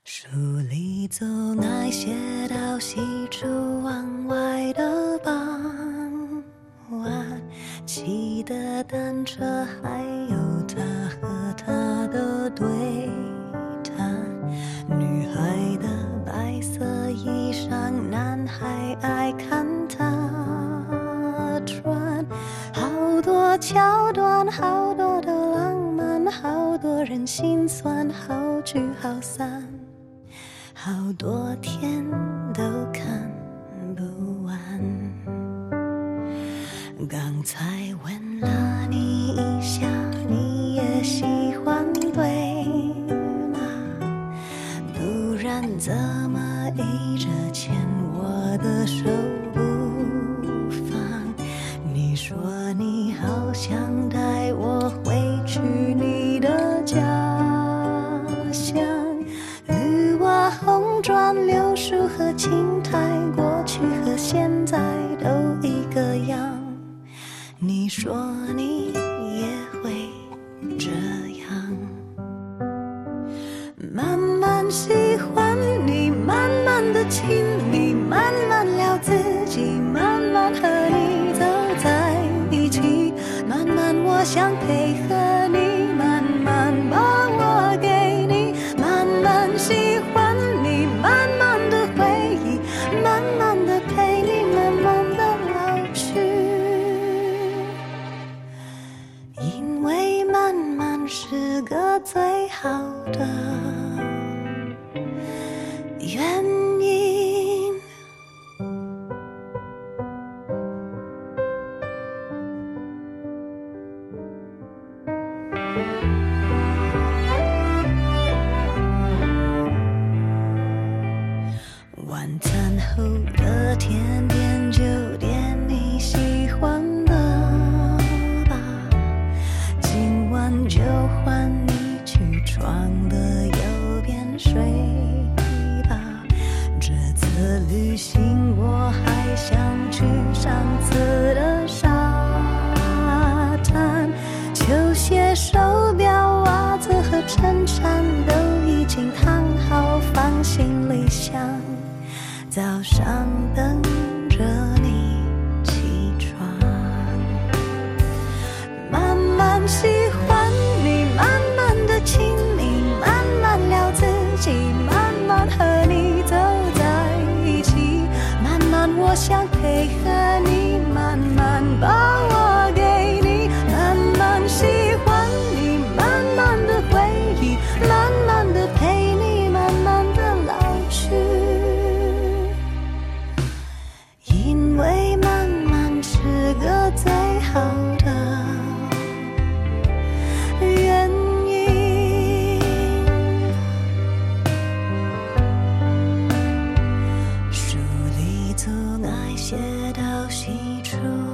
书里总爱写到西出望外的傍晚，骑的单车，还有他和她的对谈。女孩的白色衣裳，男孩爱看她穿。好多桥段，好多的浪漫，好多人心酸，好聚好散，好多天都看不完。刚才问了你一下，你也喜欢对吗？不然怎么一直牵我的手不放？你说你好想带我回去你的家乡，绿瓦红砖柳树和青苔，过去和现在都一个样。你说你也会这样，慢慢喜欢你，慢慢的亲密，慢慢聊自己，慢慢和你走在一起，慢慢我想配合你，慢慢把我给你，慢慢喜欢你，慢慢的回忆，慢慢的陪你，慢慢的老去。因为慢慢是个最好的原因。晚餐后的甜点就点你喜欢的吧，今晚就换你去床的右边睡吧。这次旅行我还想去上次的沙滩，球鞋、手表、袜子和衬衫都已经烫好放行李箱，早上等着你起床。慢慢喜欢你，慢慢的亲密，慢慢聊自己，慢慢和你走在一起，慢慢我想配合你，慢慢把我给你，慢慢喜欢你，慢慢的回忆，慢慢的陪你，慢慢的老去。因为慢慢是个最好的原因。书里总爱写到喜出